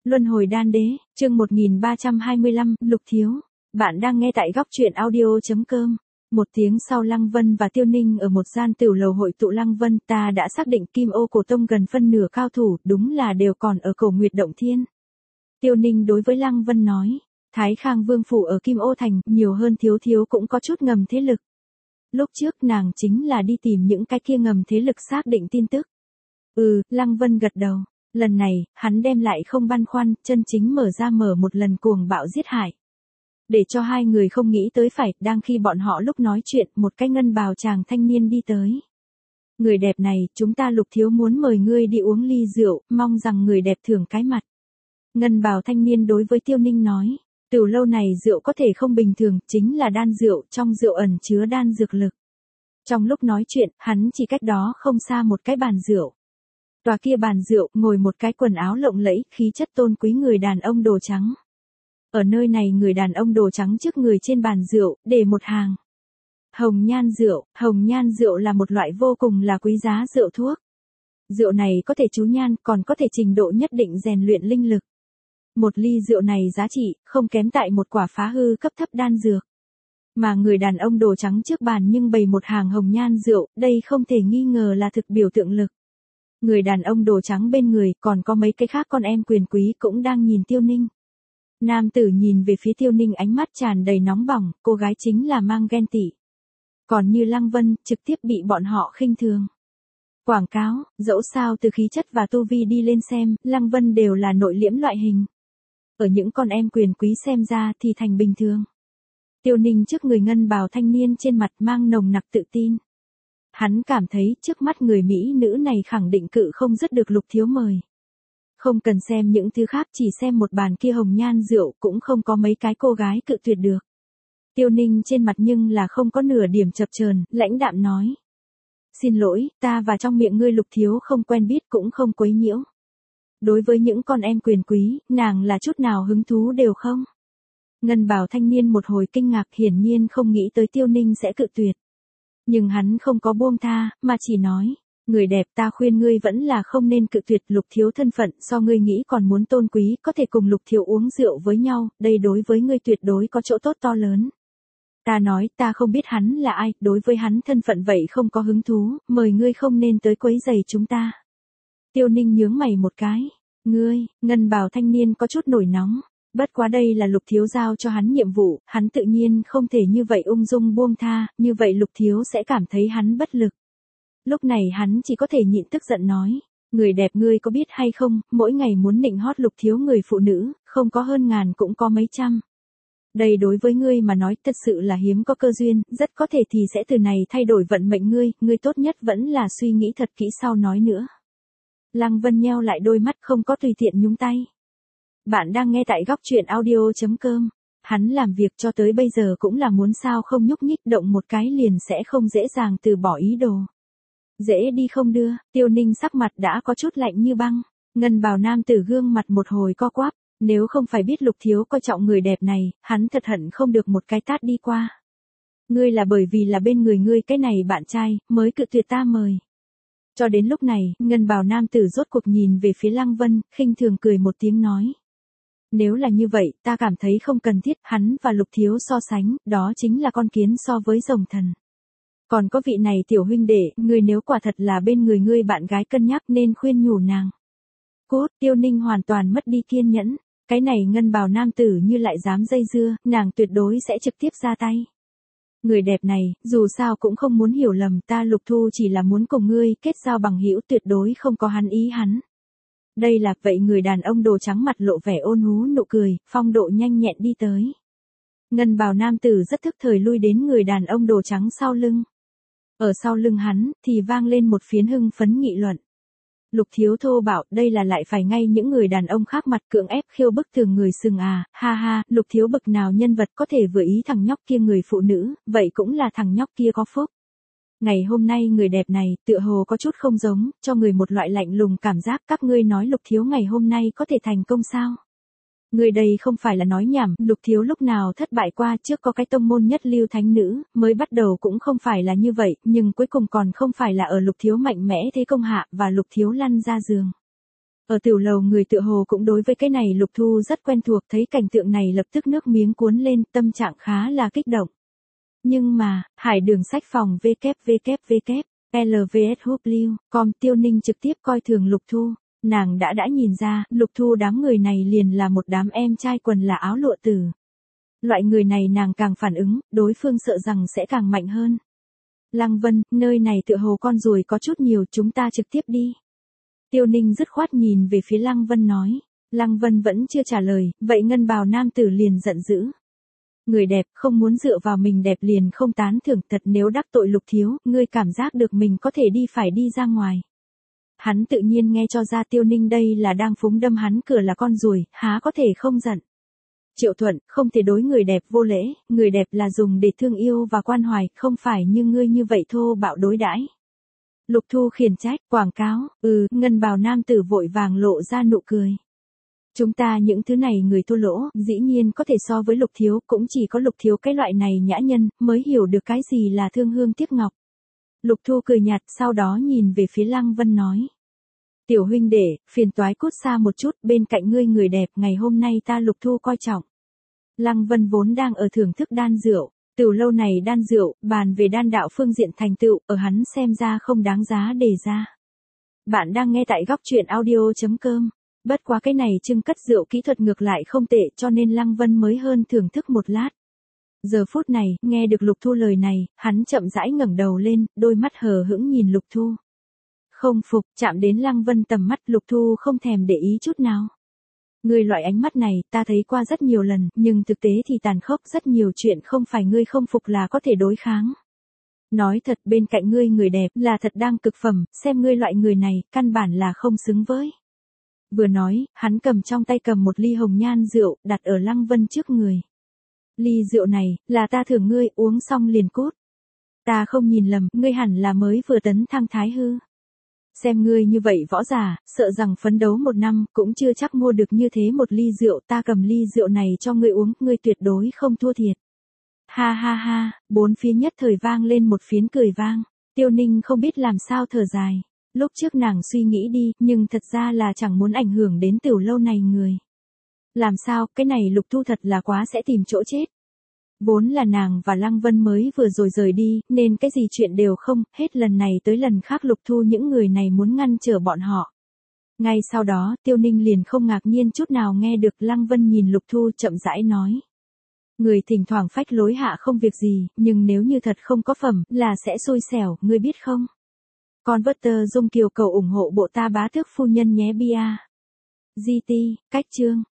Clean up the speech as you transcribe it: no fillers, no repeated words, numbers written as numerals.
Luân hồi đan đế, chương 1325, Lục Thiếu. Bạn đang nghe tại góc truyện audio.com. Một tiếng sau Lăng Vân và Tiêu Ninh ở một gian tiểu lầu hội tụ. Lăng Vân, ta đã xác định Kim Ô Cổ Tông gần phân nửa cao thủ, đúng là đều còn ở Cổ Nguyệt Động Thiên. Tiêu Ninh đối với Lăng Vân nói, Thái Khang Vương phủ ở Kim Ô Thành, nhiều hơn thiếu thiếu cũng có chút ngầm thế lực. Lúc trước nàng chính là đi tìm những cái kia ngầm thế lực xác định tin tức. Lăng Vân gật đầu. Lần này, hắn đem lại không băn khoăn, chân chính mở một lần cuồng bạo giết hại. Để cho hai người không nghĩ tới phải, đang khi bọn họ lúc nói chuyện, một cái ngân bào chàng thanh niên đi tới. Người đẹp này, chúng ta Lục Thiếu muốn mời ngươi đi uống ly rượu, mong rằng người đẹp thưởng cái mặt. Ngân bào thanh niên đối với Tiêu Ninh nói, tiểu lâu này rượu có thể không bình thường, chính là đan rượu, trong rượu ẩn chứa đan dược lực. Trong lúc nói chuyện, hắn chỉ cách đó không xa một cái bàn rượu. Tòa kia bàn rượu, ngồi một cái quần áo lộng lẫy, khí chất tôn quý người đàn ông đồ trắng. Ở nơi này người đàn ông đồ trắng trước người trên bàn rượu, để một hàng. Hồng nhan rượu là một loại vô cùng là quý giá rượu thuốc. Rượu này có thể chú nhan, còn có thể trình độ nhất định rèn luyện linh lực. Một ly rượu này giá trị, không kém tại một quả phá hư cấp thấp đan dược. Mà người đàn ông đồ trắng trước bàn nhưng bày một hàng hồng nhan rượu, đây không thể nghi ngờ là thực biểu tượng lực. Người đàn ông đồ trắng bên người, còn có mấy cái khác con em quyền quý cũng đang nhìn Tiêu Ninh. Nam tử nhìn về phía Tiêu Ninh ánh mắt tràn đầy nóng bỏng, cô gái chính là mang ghen tị. Còn như Lăng Vân, trực tiếp bị bọn họ khinh thường. Quảng cáo, dẫu sao từ khí chất và tu vi đi lên xem, Lăng Vân đều là nội liễm loại hình. Ở những con em quyền quý xem ra thì thành bình thường. Tiêu Ninh trước người ngân bào thanh niên trên mặt mang nồng nặc tự tin. Hắn cảm thấy trước mắt người Mỹ nữ này khẳng định cự không dứt được Lục Thiếu mời. Không cần xem những thứ khác, chỉ xem một bàn kia hồng nhan rượu cũng không có mấy cái cô gái cự tuyệt được. Tiêu Ninh trên mặt nhưng là không có nửa điểm chập chờn, lãnh đạm nói. Xin lỗi, ta và trong miệng ngươi Lục Thiếu không quen biết cũng không quấy nhiễu. Đối với những con em quyền quý, nàng là chút nào hứng thú đều không. Ngân bào thanh niên một hồi kinh ngạc, hiển nhiên không nghĩ tới Tiêu Ninh sẽ cự tuyệt. Nhưng hắn không có buông tha, mà chỉ nói, người đẹp, ta khuyên ngươi vẫn là không nên cự tuyệt. Lục Thiếu thân phận so ngươi nghĩ còn muốn tôn quý, có thể cùng Lục Thiếu uống rượu với nhau, đây đối với ngươi tuyệt đối có chỗ tốt to lớn. Ta nói, ta không biết hắn là ai, đối với hắn thân phận vậy không có hứng thú, mời ngươi không nên tới quấy rầy chúng ta. Tiêu Ninh nhướng mày một cái, ngươi, ngân bào thanh niên có chút nổi nóng. Bất quá đây là Lục Thiếu giao cho hắn nhiệm vụ, hắn tự nhiên không thể như vậy ung dung buông tha, như vậy Lục Thiếu sẽ cảm thấy hắn bất lực. Lúc này hắn chỉ có thể nhịn tức giận nói, người đẹp ngươi có biết hay không, mỗi ngày muốn nịnh hót Lục Thiếu người phụ nữ, không có hơn ngàn cũng có mấy trăm. Đây đối với ngươi mà nói thật sự là hiếm có cơ duyên, rất có thể thì sẽ từ này thay đổi vận mệnh ngươi tốt nhất vẫn là suy nghĩ thật kỹ sau nói nữa. Lăng Vân nheo lại đôi mắt không có tùy tiện nhúng tay. Bạn đang nghe tại góc truyện audio.com. Hắn làm việc cho tới bây giờ cũng là muốn sao không nhúc nhích, động một cái liền sẽ không dễ dàng từ bỏ ý đồ. Dễ đi không đưa, Tiêu Ninh sắc mặt đã có chút lạnh như băng. Ngân bào nam tử gương mặt một hồi co quắp. Nếu không phải biết Lục Thiếu coi trọng người đẹp này, hắn thật hận không được một cái tát đi qua. Ngươi là bởi vì là bên người ngươi cái này bạn trai, mới cự tuyệt ta mời. Cho đến lúc này, ngân bào nam tử rốt cuộc nhìn về phía Lăng Vân, khinh thường cười một tiếng nói. Nếu là như vậy, ta cảm thấy không cần thiết, hắn và Lục Thiếu so sánh, đó chính là con kiến so với rồng thần. Còn có vị này tiểu huynh đệ, ngươi nếu quả thật là bên người ngươi bạn gái cân nhắc nên khuyên nhủ nàng. Cốt, Tiêu Ninh hoàn toàn mất đi kiên nhẫn, cái này ngân bào nam tử như lại dám dây dưa, nàng tuyệt đối sẽ trực tiếp ra tay. Người đẹp này, dù sao cũng không muốn hiểu lầm, ta Lục Thu chỉ là muốn cùng ngươi kết giao bằng hữu, tuyệt đối không có hắn ý hắn. Đây là vậy. Người đàn ông đồ trắng mặt lộ vẻ ôn hú nụ cười, phong độ nhanh nhẹn đi tới. Ngân bào nam tử rất thức thời lui đến người đàn ông đồ trắng sau lưng. Ở sau lưng hắn, thì vang lên một phiến hưng phấn nghị luận. Lục Thiếu thô bạo, đây là lại phải ngay những người đàn ông khác mặt cưỡng ép khiêu bức thường người sừng à, ha ha, Lục Thiếu bực nào nhân vật có thể vừa ý thằng nhóc kia người phụ nữ, vậy cũng là thằng nhóc kia có phúc. Ngày hôm nay người đẹp này, tựa hồ có chút không giống, cho người một loại lạnh lùng cảm giác. Các ngươi nói Lục Thiếu ngày hôm nay có thể thành công sao? Người đây không phải là nói nhảm, Lục Thiếu lúc nào thất bại qua, trước có cái tông môn nhất lưu thánh nữ, mới bắt đầu cũng không phải là như vậy, nhưng cuối cùng còn không phải là ở Lục Thiếu mạnh mẽ thế công hạ, và Lục Thiếu lăn ra giường. Ở tiểu lầu người tựa hồ cũng đối với cái này Lục Thu rất quen thuộc, thấy cảnh tượng này lập tức nước miếng cuốn lên, tâm trạng khá là kích động. Nhưng mà, Hải Đường Sách Phòng www.lvsw.com Tiêu Ninh trực tiếp coi thường Lục Thu. Nàng đã nhìn ra, Lục Thu đám người này liền là một đám em trai quần là áo lụa tử. Loại người này nàng càng phản ứng, đối phương sợ rằng sẽ càng mạnh hơn. Lăng Vân, nơi này tựa hồ con ruồi có chút nhiều, chúng ta trực tiếp đi. Tiêu Ninh dứt khoát nhìn về phía Lăng Vân nói. Lăng Vân vẫn chưa trả lời, vậy ngân bào nam tử liền giận dữ. Người đẹp không muốn dựa vào mình đẹp liền không tán thưởng, thật nếu đắc tội Lục thiếu, ngươi cảm giác được mình có thể phải đi ra ngoài. Hắn tự nhiên nghe cho ra Tiêu Ninh đây là đang phúng đâm hắn cửa là con ruồi, há có thể không giận. Triệu Thuận, không thể đối người đẹp vô lễ, người đẹp là dùng để thương yêu và quan hoài, không phải như ngươi như vậy thô bạo đối đãi. Lục Thu khiển trách, quảng cáo, ngân bào nam tử vội vàng lộ ra nụ cười. Chúng ta những thứ này người thua lỗ, dĩ nhiên có thể so với Lục thiếu, cũng chỉ có Lục thiếu cái loại này nhã nhân, mới hiểu được cái gì là thương hương tiếc ngọc. Lục Thu cười nhạt, sau đó nhìn về phía Lăng Vân nói. Tiểu huynh đệ, phiền toái cút xa một chút, bên cạnh ngươi người đẹp, ngày hôm nay ta Lục Thu coi trọng. Lăng Vân vốn đang ở thưởng thức đan rượu, từ lâu này đan rượu, bàn về đan đạo phương diện thành tựu, ở hắn xem ra không đáng giá đề ra. Bạn đang nghe tại góc truyện audio.com. Bất quá cái này trưng cất rượu kỹ thuật ngược lại không tệ, cho nên Lăng Vân mới hơn thưởng thức một lát. Giờ phút này, nghe được Lục Thu lời này, hắn chậm rãi ngẩng đầu lên, đôi mắt hờ hững nhìn Lục Thu. Không phục, chạm đến Lăng Vân tầm mắt, Lục Thu không thèm để ý chút nào. Ngươi loại ánh mắt này, ta thấy qua rất nhiều lần, nhưng thực tế thì tàn khốc, rất nhiều chuyện không phải ngươi không phục là có thể đối kháng. Nói thật, bên cạnh ngươi người đẹp là thật đang cực phẩm, xem ngươi loại người này, căn bản là không xứng với. Vừa nói, hắn cầm trong tay một ly hồng nhan rượu, đặt ở Lăng Vân trước người. Ly rượu này, là ta thưởng ngươi, uống xong liền cút. Ta không nhìn lầm, ngươi hẳn là mới vừa tấn thăng thái hư. Xem ngươi như vậy võ giả, sợ rằng phấn đấu 1 năm, cũng chưa chắc mua được như thế một ly rượu, ta cầm ly rượu này cho ngươi uống, ngươi tuyệt đối không thua thiệt. Ha ha ha, bốn phía nhất thời vang lên một phiến cười vang. Tiêu Ninh không biết làm sao thở dài. Lúc trước nàng suy nghĩ đi, nhưng thật ra là chẳng muốn ảnh hưởng đến tiểu lâu này người. Làm sao, cái này Lục Thu thật là quá sẽ tìm chỗ chết. Vốn là nàng và Lăng Vân mới vừa rồi rời đi, nên cái gì chuyện đều không, hết lần này tới lần khác Lục Thu những người này muốn ngăn trở bọn họ. Ngay sau đó, Tiêu Ninh liền không ngạc nhiên chút nào nghe được Lăng Vân nhìn Lục Thu chậm rãi nói. Người thỉnh thoảng phách lối hạ không việc gì, nhưng nếu như thật không có phẩm, là sẽ xui xẻo, ngươi biết không? Con Vất Dung Kiều cầu ủng hộ bộ ta bá tước phu nhân nhé bia. GT, cách chương.